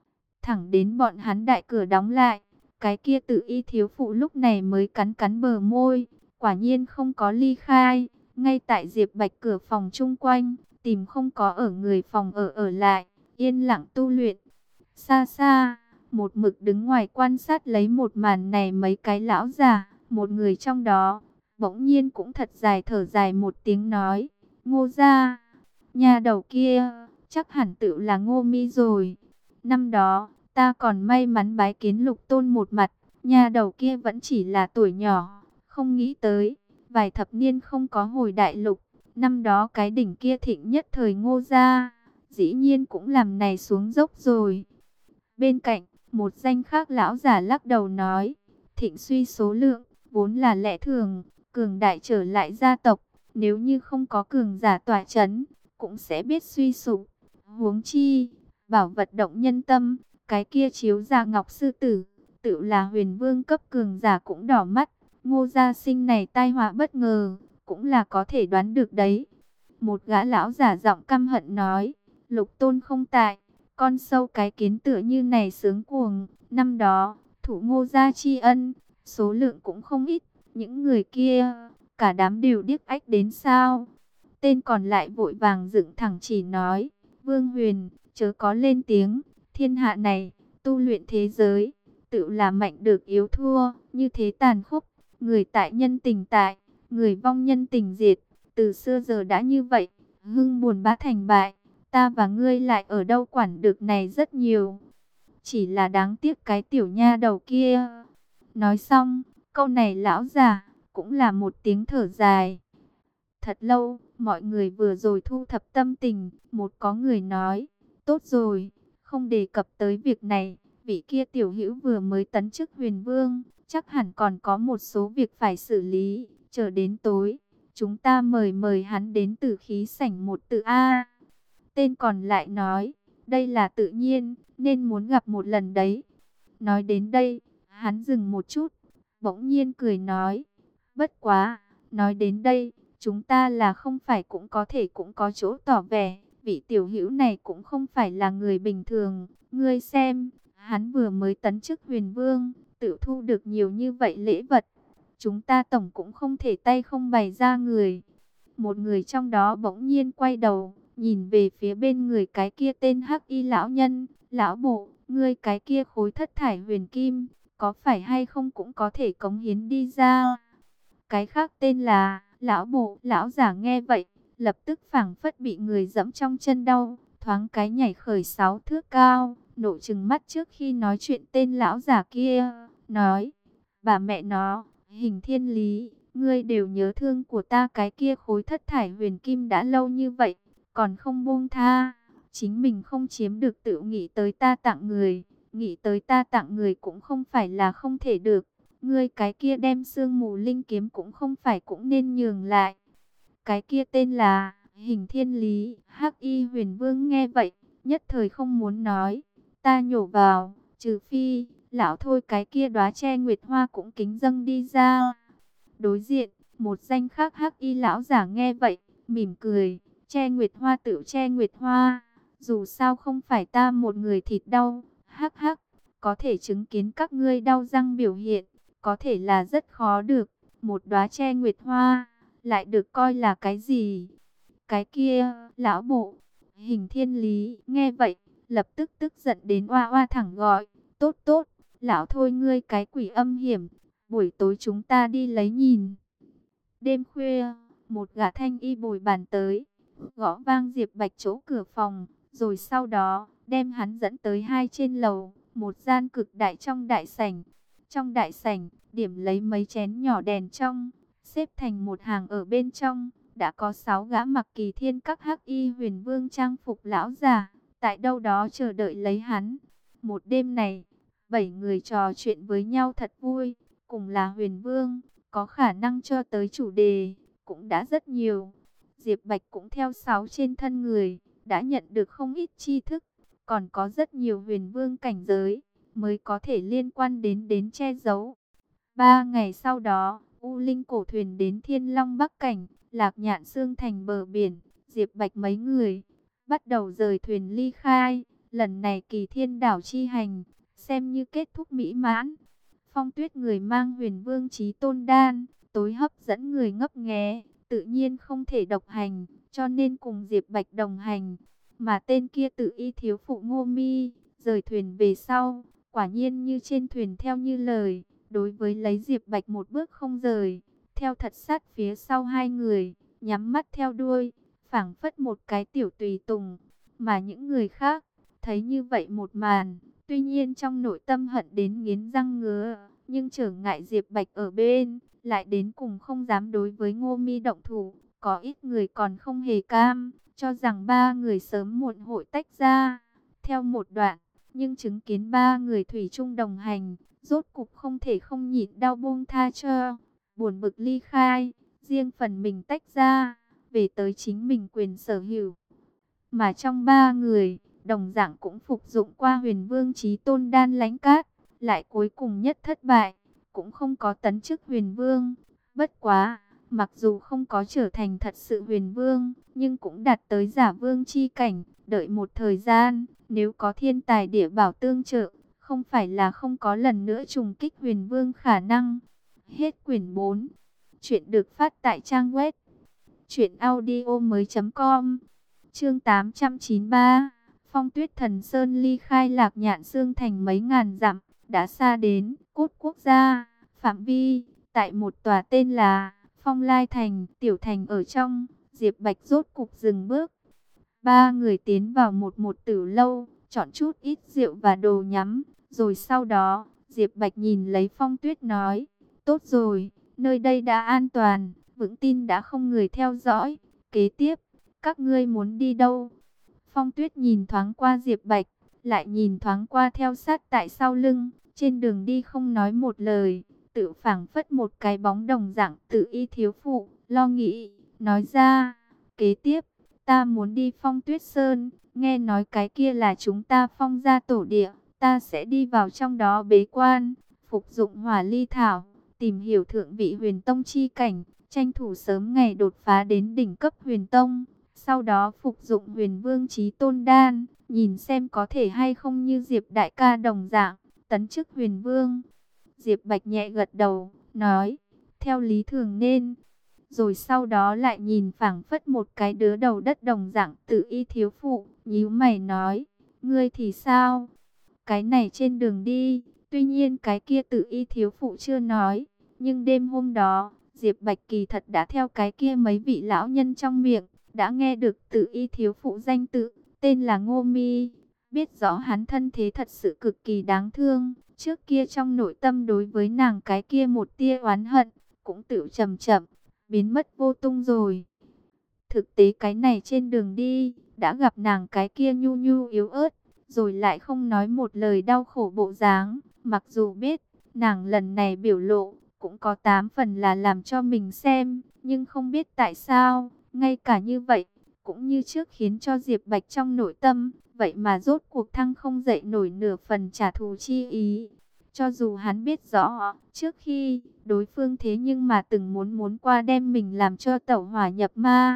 Thẳng đến bọn hắn đại cửa đóng lại, cái kia Tự Y thiếu phụ lúc này mới cắn cắn bờ môi, quả nhiên không có ly khai, ngay tại Diệp Bạch cửa phòng chung quanh, tìm không có ở người phòng ở lại, yên lặng tu luyện. Xa xa, một mực đứng ngoài quan sát lấy một màn này mấy cái lão già, một người trong đó bỗng nhiên cũng thật dài thở dài một tiếng nói: "Ngô gia, nhà đầu kia, chắc hẳn tự là Ngô Mi rồi. Năm đó, ta còn may mắn bái kiến Lục Tôn một mặt, nhà đầu kia vẫn chỉ là tuổi nhỏ, không nghĩ tới, vài thập niên không có hồi đại lục, năm đó cái đỉnh kia thịnh nhất thời Ngô gia, dĩ nhiên cũng làm này xuống dốc rồi." Bên cạnh, một danh khác lão giả lắc đầu nói: "Thịnh suy số lượng, vốn là lẽ thường, cường đại trở lại gia tộc, nếu như không có cường giả tỏa chấn, cũng sẽ biết suy sụp. Huống chi, bảo vật động nhân tâm, cái kia Chiếu Gia Ngọc sư tử, tự là huyền vương cấp cường giả cũng đỏ mắt. Ngô gia sinh này tai họa bất ngờ, cũng là có thể đoán được đấy." Một gã lão giả giọng căm hận nói: "Lục Tôn không tại, con sâu cái kiến tựa như này sướng cuồng, năm đó, thủ Ngô gia tri ân, số lượng cũng không ít, những người kia, cả đám đều điếc ách đến sao?" Tên còn lại vội vàng dựng thẳng chỉ nói: "Vương Huyền, chớ có lên tiếng, thiên hạ này, tu luyện thế giới, tự là mạnh được yếu thua, như thế tàn khốc, người tại nhân tình tại, người vong nhân tình diệt, từ xưa giờ đã như vậy, hưng buồn bã thành bại, ta và ngươi lại ở đâu quản được này rất nhiều. Chỉ là đáng tiếc cái tiểu nha đầu kia." Nói xong, câu này lão già cũng là một tiếng thở dài. Thật lâu, mọi người vừa rồi thu thập tâm tình, một có người nói: "Tốt rồi, không đề cập tới việc này, vị kia tiểu hữu vừa mới tấn chức huyền vương, chắc hẳn còn có một số việc phải xử lý, chờ đến tối, chúng ta mời mời hắn đến Tử Khí Sảnh một tự a." Tên còn lại nói: "Đây là tự nhiên, nên muốn gặp một lần đấy." Nói đến đây, hắn dừng một chút, bỗng nhiên cười nói: "Bất quá, nói đến đây, chúng ta là không phải cũng có thể cũng có chỗ tỏ vẻ, vị tiểu hữu này cũng không phải là người bình thường. Ngươi xem, hắn vừa mới tấn chức huyền vương, tự thu được nhiều như vậy lễ vật. Chúng ta tổng cũng không thể tay không bày ra người." Một người trong đó bỗng nhiên quay đầu, nhìn về phía bên người cái kia tên Hắc Y lão nhân: "Lão bộ, ngươi cái kia khối thất thải huyền kim, có phải hay không cũng có thể cống hiến đi ra?" Cái khác tên là lão bộ, lão giả nghe vậy, lập tức phảng phất bị người dẫm trong chân đau, thoáng cái nhảy khởi 6 thước cao, nộ trừng mắt trước khi nói chuyện tên lão giả kia, nói: "Bà mẹ nó, Hình Thiên Lý, ngươi đều nhớ thương của ta cái kia khối thất thải huyền kim đã lâu như vậy, còn không buông tha, chính mình không chiếm được tự nghĩ tới ta tặng người, nghĩ tới ta tặng người cũng không phải là không thể được. Ngươi cái kia đem sương mù linh kiếm cũng không phải cũng nên nhường lại." Cái kia tên là Hình Thiên Lý, Hắc Y huyền vương nghe vậy, nhất thời không muốn nói. Ta nhổ vào, trừ phi, lão thôi cái kia đóa tre nguyệt hoa cũng kính dâng đi ra. Đối diện, một danh khác Hắc Y lão giả nghe vậy, mỉm cười, Che Nguyệt Hoa tự che Nguyệt Hoa, dù sao không phải ta một người thịt đau, hắc hắc, có thể chứng kiến các ngươi đau răng biểu hiện, có thể là rất khó được, một đóa Che Nguyệt Hoa, lại được coi là cái gì? Cái kia, lão bộ, Hình Thiên Lý, nghe vậy, lập tức tức giận đến oa oa thẳng gọi, tốt tốt, lão thôi ngươi cái quỷ âm hiểm, buổi tối chúng ta đi lấy nhìn. Đêm khuya, một gã thanh y bồi bàn tới, gõ vang Diệp Bạch chỗ cửa phòng, rồi sau đó đem hắn dẫn tới hai trên lầu, một gian cực đại trong đại sảnh. Trong đại sảnh, điểm lấy mấy chén nhỏ đèn trong, xếp thành một hàng ở bên trong, đã có 6 gã mặc Kỳ Thiên các hắc y huyền vương trang phục lão già, tại đâu đó chờ đợi lấy hắn. Một đêm này, 7 người trò chuyện với nhau thật vui, cùng là huyền vương, có khả năng cho tới chủ đề, cũng đã rất nhiều. Diệp Bạch cũng theo 6 trên thân người, đã nhận được không ít tri thức, còn có rất nhiều huyền vương cảnh giới, mới có thể liên quan đến che giấu. 3 ngày sau đó, U Linh cổ thuyền đến Thiên Long Bắc Cảnh, Lạc Nhạn Xương thành bờ biển, Diệp Bạch mấy người, bắt đầu rời thuyền ly khai, lần này Kỳ Thiên đảo chi hành, xem như kết thúc mỹ mãn. Phong Tuyết người mang huyền vương chí tôn đan, tối hấp dẫn người ngấp nghé, tự nhiên không thể độc hành, cho nên cùng Diệp Bạch đồng hành. Mà tên kia tự y thiếu phụ Ngô Mi, rời thuyền về sau, quả nhiên như trên thuyền theo như lời, đối với lấy Diệp Bạch một bước không rời, theo thật sát phía sau hai người, nhắm mắt theo đuôi, phảng phất một cái tiểu tùy tùng. Mà những người khác, thấy như vậy một màn, tuy nhiên trong nội tâm hận đến nghiến răng ngứa, nhưng trở ngại Diệp Bạch ở bên, lại đến cùng không dám đối với Ngô Mi động thủ. Có ít người còn không hề cam, cho rằng ba người sớm muộn hội tách ra. Theo một đoạn, nhưng chứng kiến ba người thủy chung đồng hành, rốt cục không thể không nhịn đau buông tha cho, buồn bực ly khai, riêng phần mình tách ra, về tới chính mình quyền sở hữu. Mà trong ba người, đồng dạng cũng phục dụng qua huyền vương chí tôn đan lánh cát, lại cuối cùng nhất thất bại, cũng không có tấn chức huyền vương. Bất quá, mặc dù không có trở thành thật sự huyền vương, nhưng cũng đạt tới giả vương chi cảnh, đợi một thời gian, nếu có thiên tài địa bảo tương trợ, không phải là không có lần nữa trùng kích huyền vương khả năng. Hết quyển 4. Chuyện được phát tại trang web truyệnaudiomoi.com. Chương 893. Phong Tuyết Thần Sơn ly khai Lạc Nhạn Xương thành mấy ngàn dặm, đã xa đến Cốt Quốc gia, phạm vi tại một tòa tên là Phong Lai thành, tiểu thành ở trong. Diệp Bạch rốt cục dừng bước. Ba người tiến vào một tử lâu, chọn chút ít rượu và đồ nhắm, rồi sau đó, Diệp Bạch nhìn lấy Phong Tuyết nói, tốt rồi, nơi đây đã an toàn, vững tin đã không người theo dõi, kế tiếp, các ngươi muốn đi đâu? Phong Tuyết nhìn thoáng qua Diệp Bạch, lại nhìn thoáng qua theo sát tại sau lưng, trên đường đi không nói một lời, tự phảng phất một cái bóng đồng dạng tự y thiếu phụ, lo nghĩ, nói ra, kế tiếp, ta muốn đi Phong Tuyết Sơn, nghe nói cái kia là chúng ta Phong gia tổ địa, ta sẽ đi vào trong đó bế quan, phục dụng hỏa ly thảo, tìm hiểu thượng vị huyền tông chi cảnh, tranh thủ sớm ngày đột phá đến đỉnh cấp huyền tông, sau đó phục dụng huyền vương chí tôn đan, nhìn xem có thể hay không như Diệp đại ca đồng dạng, tấn chức huyền vương. Diệp Bạch nhẹ gật đầu, nói, theo lý thường nên. Rồi sau đó lại nhìn phảng phất một cái đứa đầu đất đồng dạng tự y thiếu phụ, nhíu mày nói, ngươi thì sao? Cái này trên đường đi, tuy nhiên cái kia tự y thiếu phụ chưa nói, nhưng đêm hôm đó, Diệp Bạch kỳ thật đã theo cái kia mấy vị lão nhân trong miệng, đã nghe được tự y thiếu phụ danh tự, tên là Ngô Mi, biết rõ hắn thân thế thật sự cực kỳ đáng thương, trước kia trong nội tâm đối với nàng cái kia một tia oán hận, cũng tự chậm chậm biến mất vô tung rồi. Thực tế cái này trên đường đi, đã gặp nàng cái kia nhu nhu yếu ớt, rồi lại không nói một lời đau khổ bộ dáng, mặc dù biết, nàng lần này biểu lộ, cũng có 8 phần là làm cho mình xem, nhưng không biết tại sao, ngay cả như vậy, cũng như trước khiến cho Diệp Bạch trong nội tâm, vậy mà rốt cuộc thăng không dậy nổi nửa phần trả thù chi ý. Cho dù hắn biết rõ, trước khi đối phương thế nhưng mà từng muốn qua đem mình làm cho tẩu hỏa nhập ma,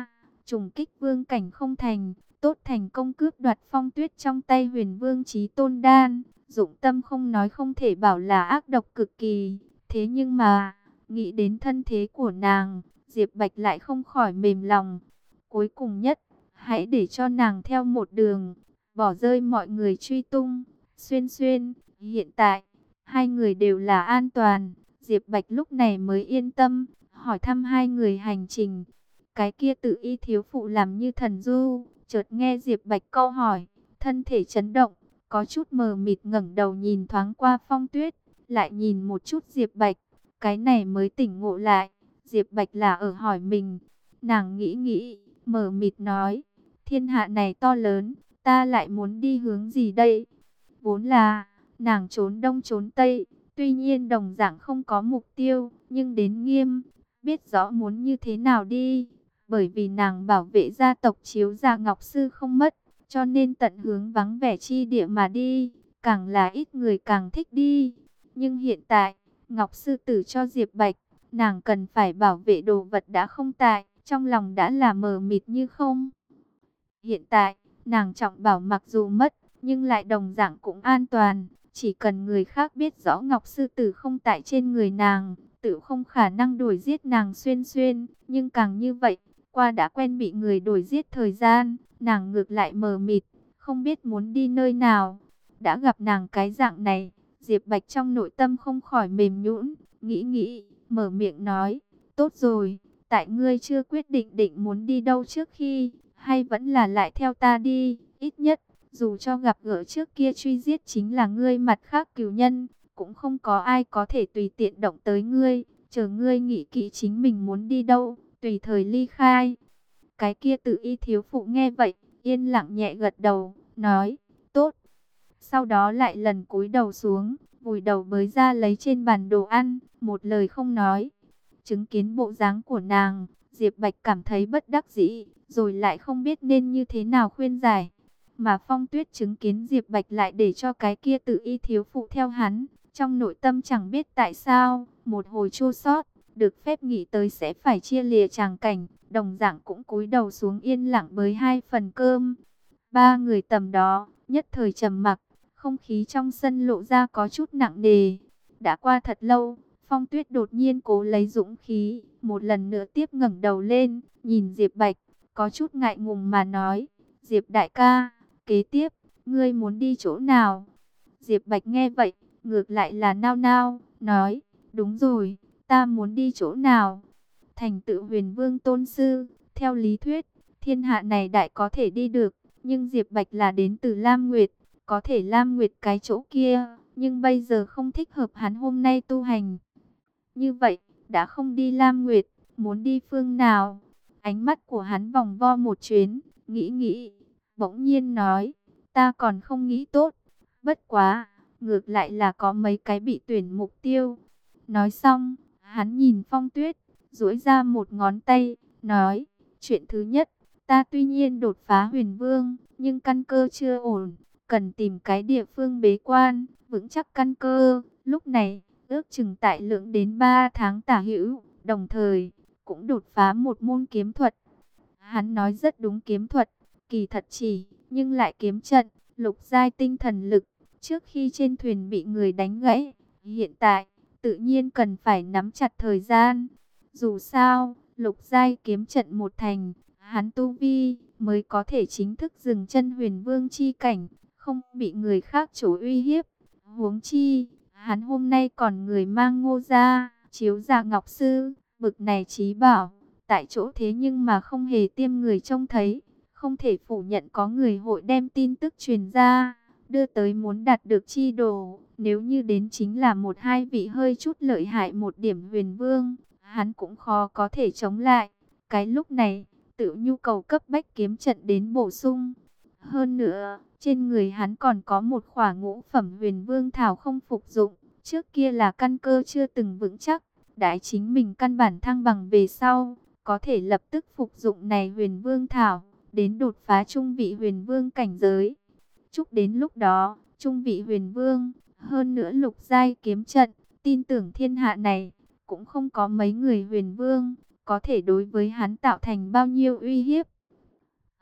trùng kích vương cảnh không thành, tốt thành công cướp đoạt Phong Tuyết trong tay Huyền Vương Chí Tôn Đan. Dụng tâm không nói không thể bảo là ác độc cực kỳ, thế nhưng mà nghĩ đến thân thế của nàng, Diệp Bạch lại không khỏi mềm lòng. Cuối cùng nhất, hãy để cho nàng theo một đường, bỏ rơi mọi người truy tung. Xuyên Xuyên, hiện tại hai người đều là an toàn. Diệp Bạch lúc này mới yên tâm, hỏi thăm hai người hành trình. Cái kia Tự Y thiếu phụ làm như thần du, chợt nghe Diệp Bạch câu hỏi, thân thể chấn động, có chút mờ mịt ngẩng đầu nhìn thoáng qua Phong Tuyết, lại nhìn một chút Diệp Bạch, cái này mới tỉnh ngộ lại, Diệp Bạch là ở hỏi mình. Nàng nghĩ nghĩ, mờ mịt nói, thiên hạ này to lớn, ta lại muốn đi hướng gì đây? Vốn là nàng trốn đông trốn tây, tuy nhiên đồng dạng không có mục tiêu, nhưng đến Nghiêm biết rõ muốn như thế nào đi, bởi vì nàng bảo vệ gia tộc Chiếu Gia Ngọc Sư không mất, cho nên tận hướng vắng vẻ chi địa mà đi, càng là ít người càng thích đi. Nhưng hiện tại, Ngọc Sư tử cho Diệp Bạch, nàng cần phải bảo vệ đồ vật đã không tại, trong lòng đã là mờ mịt như không. Hiện tại, nàng trọng bảo mặc dù mất, nhưng lại đồng dạng cũng an toàn. Chỉ cần người khác biết rõ Ngọc Sư Tử không tại trên người nàng, tự không khả năng đuổi giết nàng Xuyên Xuyên. Nhưng càng như vậy, qua đã quen bị người đuổi giết thời gian, nàng ngược lại mờ mịt, không biết muốn đi nơi nào. Đã gặp nàng cái dạng này, Diệp Bạch trong nội tâm không khỏi mềm nhũn, nghĩ, mở miệng nói, tốt rồi, tại ngươi chưa quyết định muốn đi đâu trước khi, hay vẫn là lại theo ta đi, ít nhất, dù cho gặp gỡ trước kia truy giết chính là ngươi mặt khác cừu nhân, cũng không có ai có thể tùy tiện động tới ngươi, chờ ngươi nghĩ kỹ chính mình muốn đi đâu, tùy thời ly khai. Cái kia Tự Y thiếu phụ nghe vậy, yên lặng nhẹ gật đầu, nói, tốt. Sau đó lại lần cúi đầu xuống, vùi đầu bới ra lấy trên bàn đồ ăn, một lời không nói. Chứng kiến bộ dáng của nàng, Diệp Bạch cảm thấy bất đắc dĩ, rồi lại không biết nên như thế nào khuyên giải. Mà Phong Tuyết chứng kiến Diệp Bạch lại để cho cái kia Tự Y thiếu phụ theo hắn, trong nội tâm chẳng biết tại sao, một hồi chua xót, được phép nghĩ tới sẽ phải chia lìa tràng cảnh, đồng dạng cũng cúi đầu xuống yên lặng bới hai phần cơm. Ba người tầm đó, nhất thời trầm mặc, không khí trong sân lộ ra có chút nặng nề. Đã qua thật lâu, Phong Tuyết đột nhiên cố lấy dũng khí, một lần nữa tiếp ngẩng đầu lên, nhìn Diệp Bạch, có chút ngại ngùng mà nói, Diệp đại ca, kế tiếp, ngươi muốn đi chỗ nào? Diệp Bạch nghe vậy, ngược lại là nao nao, nói, đúng rồi, ta muốn đi chỗ nào? Thành tựu Huyền Vương tôn sư, theo lý thuyết, thiên hạ này đại có thể đi được, nhưng Diệp Bạch là đến từ Lam Nguyệt, có thể Lam Nguyệt cái chỗ kia, nhưng bây giờ không thích hợp hắn hôm nay tu hành. Như vậy, đã không đi Lam Nguyệt, muốn đi phương nào? Ánh mắt của hắn vòng vo một chuyến, nghĩ, bỗng nhiên nói, ta còn không nghĩ tốt, bất quá, ngược lại là có mấy cái bị tuyển mục tiêu. Nói xong, hắn nhìn Phong Tuyết, duỗi ra một ngón tay, nói, chuyện thứ nhất, ta tuy nhiên đột phá Huyền Vương, nhưng căn cơ chưa ổn, cần tìm cái địa phương bế quan, vững chắc căn cơ. Lúc này, ước chừng tại lượng đến 3 tháng tả hữu, đồng thời, cũng đột phá một môn kiếm thuật. Hắn nói rất đúng, kiếm thuật, kỳ thật chỉ, nhưng lại kiếm trận, lục giai tinh thần lực, trước khi trên thuyền bị người đánh gãy. Hiện tại, tự nhiên cần phải nắm chặt thời gian. Dù sao, lục giai kiếm trận một thành, hắn tu vi mới có thể chính thức dừng chân Huyền Vương chi cảnh, không bị người khác chủ uy hiếp. Huống chi, hắn hôm nay còn người mang Ngô gia, Chiếu Gia Ngọc Sư, bực này trí bảo, tại chỗ thế nhưng mà không hề tiêm người trông thấy, không thể phủ nhận có người hội đem tin tức truyền ra, đưa tới muốn đạt được chi đồ. Nếu như đến chính là một hai vị hơi chút lợi hại một điểm Huyền Vương, hắn cũng khó có thể chống lại. Cái lúc này, tự nhu cầu cấp bách kiếm trận đến bổ sung. Hơn nữa, trên người hắn còn có một khỏa ngũ phẩm Huyền Vương thảo không phục dụng, trước kia là căn cơ chưa từng vững chắc, đãi chính mình căn bản thăng bằng về sau, có thể lập tức phục dụng này Huyền Vương thảo, đến đột phá trung vị Huyền Vương cảnh giới. Chúc đến lúc đó, trung vị Huyền Vương, hơn nữa lục giai kiếm trận, tin tưởng thiên hạ này cũng không có mấy người Huyền Vương có thể đối với hắn tạo thành bao nhiêu uy hiếp.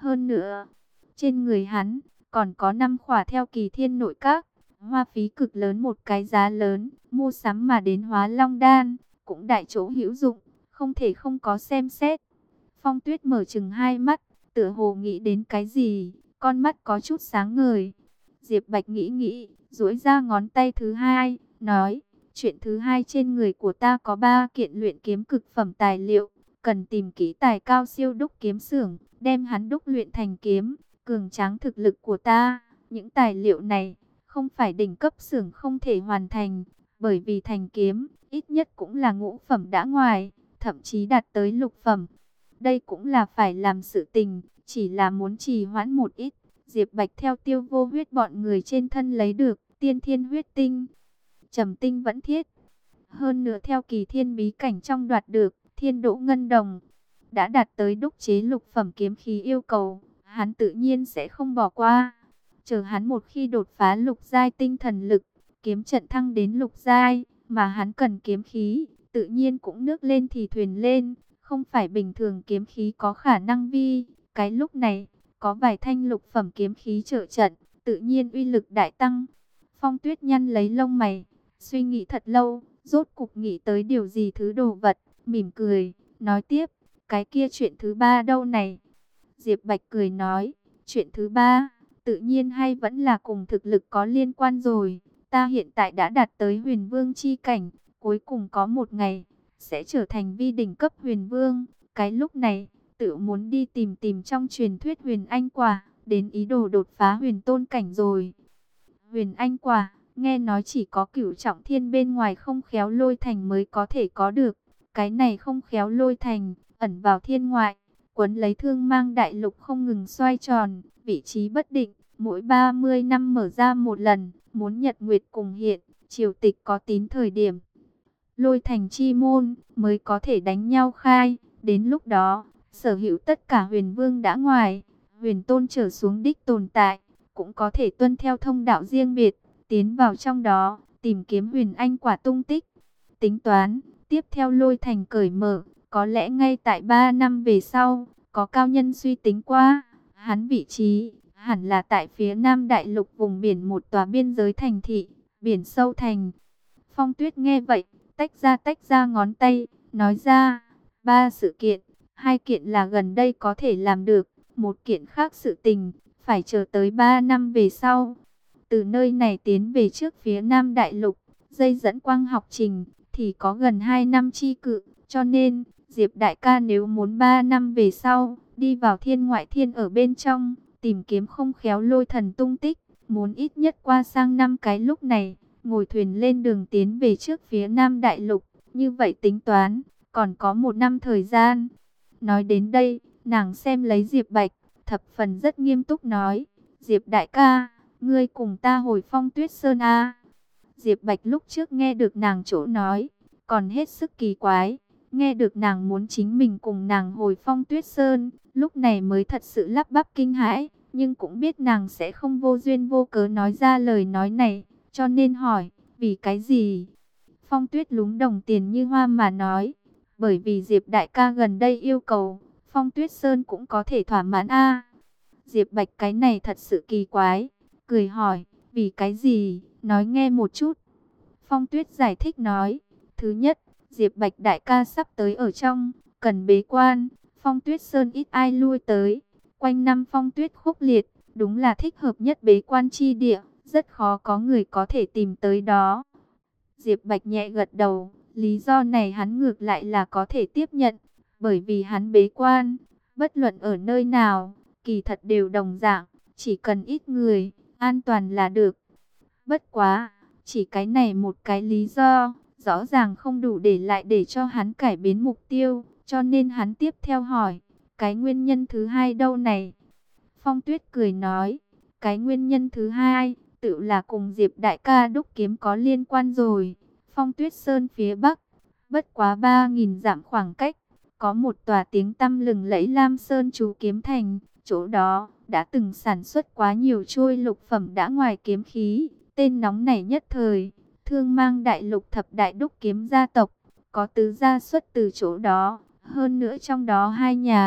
Hơn nữa, trên người hắn còn có 5 khỏa theo Kỳ Thiên nội các, hoa phí cực lớn, một cái giá lớn, mua sắm mà đến Hóa Long đan, cũng đại chỗ hữu dụng, không thể không có xem xét. Phong Tuyết mở chừng hai mắt, tựa hồ nghĩ đến cái gì, con mắt có chút sáng ngời. Diệp Bạch nghĩ nghĩ, duỗi ra ngón tay thứ hai, nói, chuyện thứ hai, trên người của ta có 3 kiện luyện kiếm cực phẩm tài liệu, cần tìm kỹ tài cao siêu đúc kiếm xưởng, đem hắn đúc luyện thành kiếm, cường tráng thực lực của ta. Những tài liệu này không phải đỉnh cấp xưởng không thể hoàn thành, bởi vì thành kiếm ít nhất cũng là ngũ phẩm đã ngoài, thậm chí đạt tới lục phẩm. Đây cũng là phải làm sự tình, chỉ là muốn trì hoãn một ít. Diệp Bạch theo Tiêu Vô Huyết bọn người trên thân lấy được tiên thiên huyết tinh, trầm tinh vẫn thiết. Hơn nữa theo Kỳ Thiên bí cảnh trong đoạt được Thiên Đỗ Ngân Đồng, đã đạt tới đúc chế lục phẩm kiếm khí yêu cầu, hắn tự nhiên sẽ không bỏ qua. Chờ hắn một khi đột phá lục giai tinh thần lực, kiếm trận thăng đến lục giai, mà hắn cần kiếm khí, tự nhiên cũng nước lên thì thuyền lên, không phải bình thường kiếm khí có khả năng vi. Cái lúc này, có vài thanh lục phẩm kiếm khí trợ trận, tự nhiên uy lực đại tăng. Phong Tuyết nhăn lấy lông mày, suy nghĩ thật lâu, rốt cục nghĩ tới điều gì thứ đồ vật, mỉm cười, nói tiếp, cái kia chuyện thứ ba đâu này? Diệp Bạch cười nói, chuyện thứ ba, tự nhiên hay vẫn là cùng thực lực có liên quan rồi. Ta hiện tại đã đạt tới huyền vương chi cảnh, cuối cùng có một ngày, sẽ trở thành vi đỉnh cấp huyền vương. Cái lúc này, tự muốn đi tìm tìm trong truyền thuyết huyền anh quả, đến ý đồ đột phá huyền tôn cảnh rồi. Huyền anh quả, nghe nói chỉ có Cửu Trọng Thiên bên ngoài không khéo lôi thành mới có thể có được. Cái này không khéo lôi thành, ẩn vào thiên ngoại, quấn lấy Thương Mang đại lục không ngừng xoay tròn, vị trí bất định, mỗi 30 năm mở ra một lần, muốn nhật nguyệt cùng hiện, triều tịch có tín thời điểm. Lôi thành chi môn mới có thể đánh nhau khai, đến lúc đó, sở hữu tất cả huyền vương đã ngoài, huyền tôn trở xuống đích tồn tại, cũng có thể tuân theo thông đạo riêng biệt, tiến vào trong đó, tìm kiếm huyền anh quả tung tích. Tính toán, tiếp theo lôi thành cởi mở, có lẽ ngay tại 3 năm về sau, có cao nhân suy tính qua, hắn vị trí hẳn là tại phía nam đại lục vùng biển một tòa biên giới thành thị, biển sâu thành. Phong Tuyết nghe vậy, tách ra ngón tay, nói ra, 3 sự kiện, 2 kiện là gần đây có thể làm được, một kiện khác sự tình, phải chờ tới 3 năm về sau. Từ nơi này tiến về trước phía nam đại lục, dây dẫn quang học trình, thì có gần 2 năm chi cự, cho nên, Diệp đại ca nếu muốn 3 năm về sau, đi vào thiên ngoại thiên ở bên trong, tìm kiếm không khéo lôi thần tung tích, muốn ít nhất qua sang 5 cái lúc này, ngồi thuyền lên đường tiến về trước phía nam đại lục, như vậy tính toán, còn có 1 năm thời gian. Nói đến đây, nàng xem lấy Diệp Bạch, thập phần rất nghiêm túc nói, Diệp đại ca, ngươi cùng ta hồi Phong Tuyết Sơn a. Diệp Bạch lúc trước nghe được nàng chỗ nói, còn hết sức kỳ quái, nghe được nàng muốn chính mình cùng nàng hồi Phong Tuyết Sơn, lúc này mới thật sự lắp bắp kinh hãi, nhưng cũng biết nàng sẽ không vô duyên vô cớ nói ra lời nói này, cho nên hỏi, vì cái gì? Phong Tuyết lúng đồng tiền như hoa mà nói, bởi vì Diệp đại ca gần đây yêu cầu, Phong Tuyết Sơn cũng có thể thỏa mãn a. Diệp Bạch cái này thật sự kỳ quái, cười hỏi, vì cái gì, nói nghe một chút. Phong Tuyết giải thích nói, thứ nhất, Diệp Bạch đại ca sắp tới ở trong, cần bế quan, Phong Tuyết Sơn ít ai lui tới, quanh năm phong tuyết khốc liệt, đúng là thích hợp nhất bế quan chi địa, rất khó có người có thể tìm tới đó. Diệp Bạch nhẹ gật đầu, lý do này hắn ngược lại là có thể tiếp nhận, bởi vì hắn bế quan, bất luận ở nơi nào, kỳ thật đều đồng dạng, chỉ cần ít người, an toàn là được. Bất quá, chỉ cái này một cái lý do, rõ ràng không đủ để lại để cho hắn cải biến mục tiêu, cho nên hắn tiếp theo hỏi, cái nguyên nhân thứ hai đâu này? Phong Tuyết cười nói, cái nguyên nhân thứ hai, tự là cùng Diệp đại ca đúc kiếm có liên quan rồi. Phong Tuyết Sơn phía bắc, bất quá 3.000 dặm khoảng cách, có một tòa tiếng tăm lừng lẫy Lam Sơn chú kiếm thành, chỗ đó đã từng sản xuất quá nhiều trôi lục phẩm đã ngoài kiếm khí, tên nóng nảy nhất thời, Thương Mang đại lục thập đại đúc kiếm gia tộc, có tứ gia xuất từ chỗ đó, hơn nữa trong đó 2 nhà,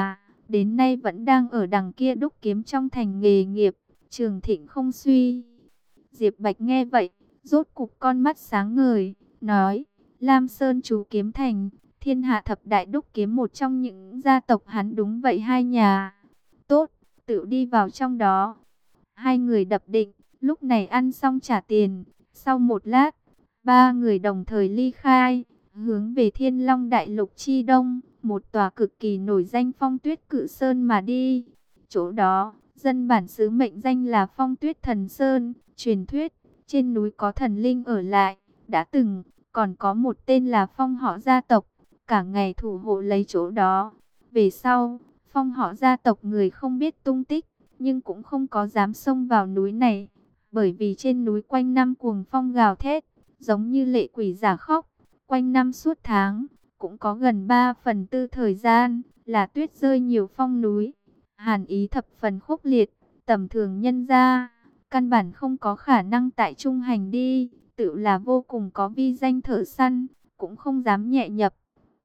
đến nay vẫn đang ở đằng kia đúc kiếm trong thành nghề nghiệp, trường thịnh không suy. Diệp Bạch nghe vậy, rốt cục con mắt sáng ngời, nói, Lam Sơn chú kiếm thành, thiên hạ thập đại đúc kiếm một trong những gia tộc hắn đúng vậy hai nhà. Tốt, tự đi vào trong đó. Hai người đập định, lúc này ăn xong trả tiền. Sau một lát, ba người đồng thời ly khai, hướng về Thiên Long Đại Lục chi đông, một tòa cực kỳ nổi danh Phong Tuyết Cự Sơn mà đi. Chỗ đó, dân bản xứ mệnh danh là Phong Tuyết Thần Sơn, truyền thuyết, trên núi có thần linh ở lại, đã từng, còn có một tên là Phong họ gia tộc, cả ngày thủ hộ lấy chỗ đó. Về sau, Phong họ gia tộc người không biết tung tích, nhưng cũng không có dám xông vào núi này, bởi vì trên núi quanh năm cuồng phong gào thét, giống như lệ quỷ giả khóc, quanh năm suốt tháng, cũng có gần 3/4 thời gian là tuyết rơi nhiều phong núi, hàn ý thập phần khốc liệt, tầm thường nhân ra, căn bản không có khả năng tại trung hành đi, tự là vô cùng có vi danh thợ săn, cũng không dám nhẹ nhập.